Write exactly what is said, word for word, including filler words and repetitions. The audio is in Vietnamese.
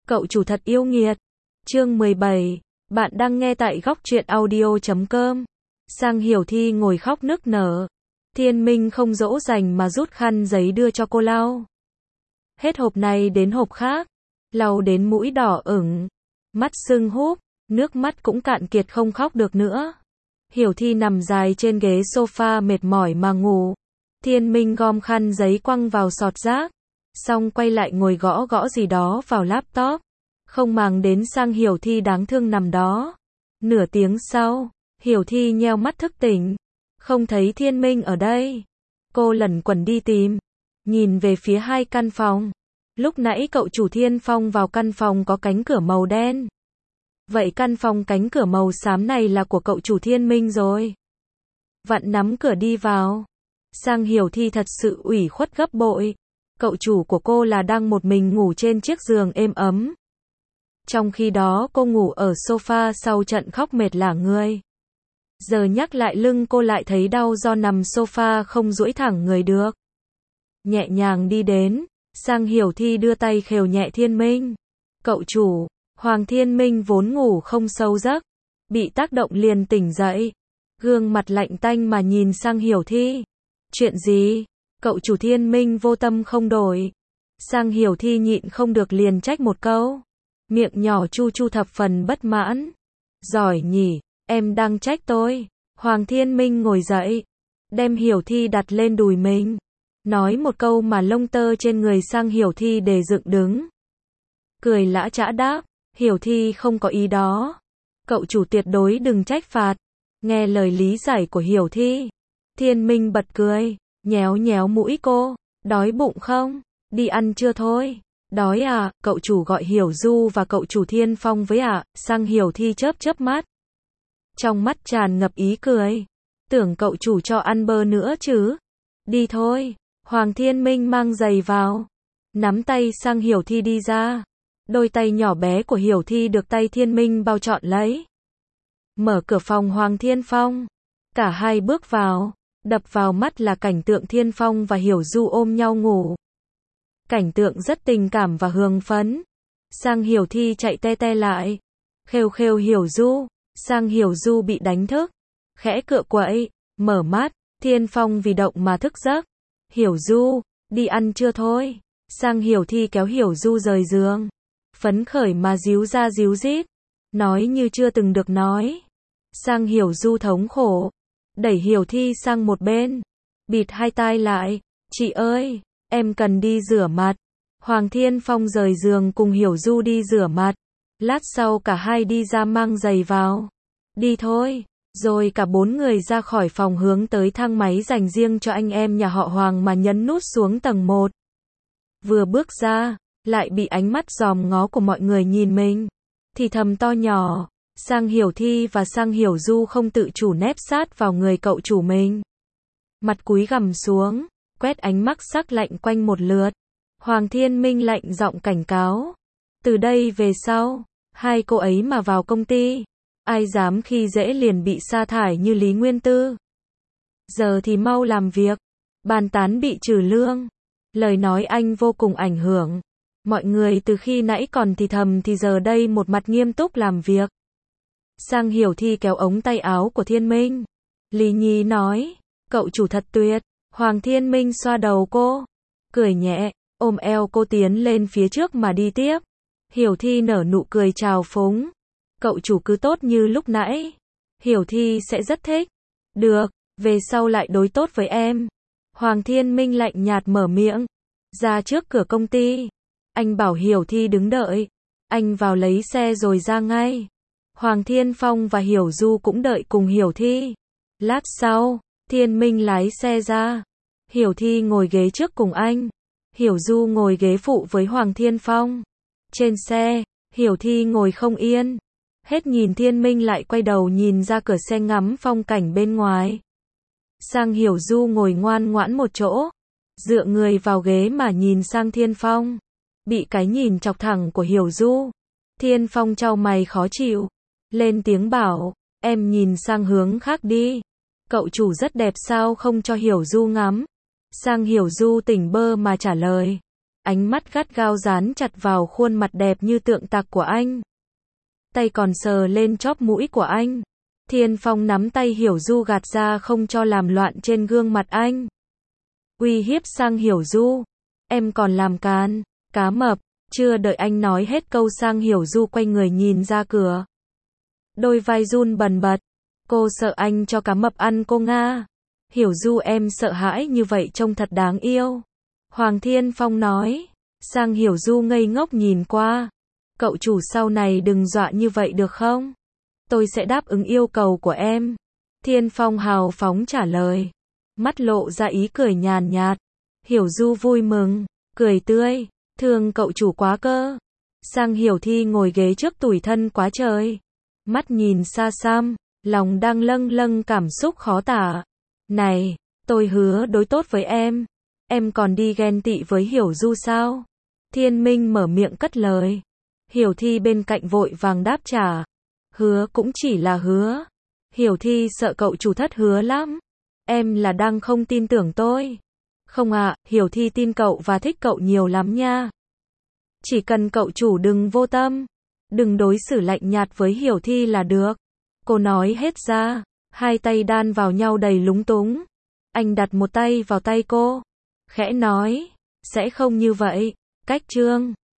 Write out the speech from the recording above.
Cậu chủ thật yêu nghiệt. Chương mười bảy. Bạn đang nghe tại góc truyện audio chấm com. Sang Hiểu Thi ngồi khóc nức nở. Thiên Minh không dỗ dành mà rút khăn giấy đưa cho cô lau. Hết hộp này đến hộp khác. Lau đến mũi đỏ ửng. Mắt sưng húp. Nước mắt cũng cạn kiệt không khóc được nữa. Hiểu Thi nằm dài trên ghế sofa mệt mỏi mà ngủ. Thiên Minh gom khăn giấy quăng vào sọt rác. Xong quay lại ngồi gõ gõ gì đó vào laptop. Không màng đến Sang Hiểu Thi đáng thương nằm đó. Nửa tiếng sau, Hiểu Thi nheo mắt thức tỉnh. Không thấy Thiên Minh ở đây. Cô lẩn quẩn đi tìm. Nhìn về phía hai căn phòng. Lúc nãy cậu chủ Thiên Phong vào căn phòng có cánh cửa màu đen. Vậy căn phòng cánh cửa màu xám này là của cậu chủ Thiên Minh rồi. Vặn nắm cửa đi vào. Sang Hiểu Thi thật sự ủy khuất gấp bội. Cậu chủ của cô là đang một mình ngủ trên chiếc giường êm ấm. Trong khi đó cô ngủ ở sofa sau trận khóc mệt lả người. Giờ nhắc lại lưng cô lại thấy đau do nằm sofa không duỗi thẳng người được. Nhẹ nhàng đi đến, Sang Hiểu Thi đưa tay khều nhẹ Thiên Minh. Cậu chủ, Hoàng Thiên Minh vốn ngủ không sâu giấc. Bị tác động liền tỉnh dậy. Gương mặt lạnh tanh mà nhìn Sang Hiểu Thi. Chuyện gì? Cậu chủ Thiên Minh vô tâm không đổi. Sang Hiểu Thi nhịn không được liền trách một câu. Miệng nhỏ chu chu thập phần bất mãn. Giỏi nhỉ, em đang trách tôi. Hoàng Thiên Minh ngồi dậy. Đem Hiểu Thi đặt lên đùi mình. Nói một câu mà lông tơ trên người Sang Hiểu Thi để dựng đứng. Cười lã chã đáp. Hiểu Thi không có ý đó. Cậu chủ tuyệt đối đừng trách phạt. Nghe lời lý giải của Hiểu Thi. Thiên Minh bật cười. Nhéo nhéo mũi cô. Đói bụng không? Đi ăn trưa thôi. Đói à? Cậu chủ gọi Hiểu Du và cậu chủ Thiên Phong với ạ. À? Sang Hiểu Thi chớp chớp mắt. Trong mắt tràn ngập ý cười. Tưởng cậu chủ cho ăn bơ nữa chứ. Đi thôi. Hoàng Thiên Minh mang giày vào. Nắm tay Sang Hiểu Thi đi ra. Đôi tay nhỏ bé của Hiểu Thi được tay Thiên Minh bao trọn lấy. Mở cửa phòng Hoàng Thiên Phong. Cả hai bước vào. Đập vào mắt là cảnh tượng Thiên Phong và Hiểu Du ôm nhau ngủ. Cảnh tượng rất tình cảm và hương phấn. Sang Hiểu Thi chạy te te lại. Khêu khêu Hiểu Du. Sang Hiểu Du bị đánh thức. Khẽ cựa quậy. Mở mắt. Thiên Phong vì động mà thức giấc. Hiểu Du, đi ăn trưa thôi. Sang Hiểu Thi kéo Hiểu Du rời giường. Phấn khởi mà díu ra díu dít. Nói như chưa từng được nói. Sang Hiểu Du thống khổ. Đẩy Hiểu Thi sang một bên. Bịt hai tai lại. Chị ơi, em cần đi rửa mặt. Hoàng Thiên Phong rời giường cùng Hiểu Du đi rửa mặt. Lát sau cả hai đi ra mang giày vào. Đi thôi. Rồi cả bốn người ra khỏi phòng hướng tới thang máy dành riêng cho anh em nhà họ Hoàng mà nhấn nút xuống tầng một. Vừa bước ra, lại bị ánh mắt dòm ngó của mọi người nhìn mình. Thì thầm to nhỏ. Sang Hiểu Thi và Sang Hiểu Du không tự chủ nép sát vào người cậu chủ mình. Mặt cúi gằm xuống, quét ánh mắt sắc lạnh quanh một lượt. Hoàng Thiên Minh lạnh giọng cảnh cáo. Từ đây về sau, hai cô ấy mà vào công ty, ai dám khi dễ liền bị sa thải như Lý Nguyên Tư. Giờ thì mau làm việc, bàn tán bị trừ lương. Lời nói anh vô cùng ảnh hưởng. Mọi người từ khi nãy còn thì thầm thì giờ đây một mặt nghiêm túc làm việc. Sang Hiểu Thi kéo ống tay áo của Thiên Minh. Lý Nhi nói, cậu chủ thật tuyệt. Hoàng Thiên Minh xoa đầu cô, cười nhẹ, ôm eo cô tiến lên phía trước mà đi tiếp. Hiểu Thi nở nụ cười trào phúng. Cậu chủ cứ tốt như lúc nãy. Hiểu Thi sẽ rất thích. Được, về sau lại đối tốt với em. Hoàng Thiên Minh lạnh nhạt mở miệng. Ra trước cửa công ty. Anh bảo Hiểu Thi đứng đợi. Anh vào lấy xe rồi ra ngay. Hoàng Thiên Phong và Hiểu Du cũng đợi cùng Hiểu Thi. Lát sau, Thiên Minh lái xe ra. Hiểu Thi ngồi ghế trước cùng anh. Hiểu Du ngồi ghế phụ với Hoàng Thiên Phong. Trên xe, Hiểu Thi ngồi không yên. Hết nhìn Thiên Minh lại quay đầu nhìn ra cửa xe ngắm phong cảnh bên ngoài. Sang Hiểu Du ngồi ngoan ngoãn một chỗ. Dựa người vào ghế mà nhìn sang Thiên Phong. Bị cái nhìn chọc thẳng của Hiểu Du. Thiên Phong chau mày khó chịu. Lên tiếng bảo, em nhìn sang hướng khác đi. Cậu chủ rất đẹp sao không cho Hiểu Du ngắm. Sang Hiểu Du tỉnh bơ mà trả lời. ánh mắt gắt gao dán chặt vào khuôn mặt đẹp như tượng tạc của anh. Tay còn sờ lên chóp mũi của anh. Thiên Phong nắm tay Hiểu Du gạt ra không cho làm loạn trên gương mặt anh. Uy hiếp Sang Hiểu Du. Em còn làm càn, cá mập. Chưa đợi anh nói hết câu Sang Hiểu Du quay người nhìn ra cửa. Đôi vai run bần bật. Cô sợ anh cho cá mập ăn cô Nga. Hiểu Du em sợ hãi như vậy trông thật đáng yêu. Hoàng Thiên Phong nói. Sang Hiểu Du ngây ngốc nhìn qua. Cậu chủ sau này đừng dọa như vậy được không? Tôi sẽ đáp ứng yêu cầu của em. Thiên Phong hào phóng trả lời. Mắt lộ ra ý cười nhàn nhạt. Hiểu Du vui mừng, cười tươi. Thương cậu chủ quá cơ. Sang Hiểu Thi ngồi ghế trước tủi thân quá trời. Mắt nhìn xa xăm, lòng đang lâng lâng cảm xúc khó tả. Này, tôi hứa đối tốt với em. Em còn đi ghen tị với Hiểu Du sao? Thiên Minh mở miệng cất lời. Hiểu Thi bên cạnh vội vàng đáp trả. Hứa cũng chỉ là hứa. Hiểu Thi sợ cậu chủ thất hứa lắm. Em là đang không tin tưởng tôi. Không ạ, à, Hiểu Thi tin cậu và thích cậu nhiều lắm nha. Chỉ cần cậu chủ đừng vô tâm. Đừng đối xử lạnh nhạt với Hiểu Thi là được. Cô nói hết ra. Hai tay đan vào nhau đầy lúng túng. Anh đặt một tay vào tay cô. Khẽ nói. Sẽ không như vậy. Cách chương.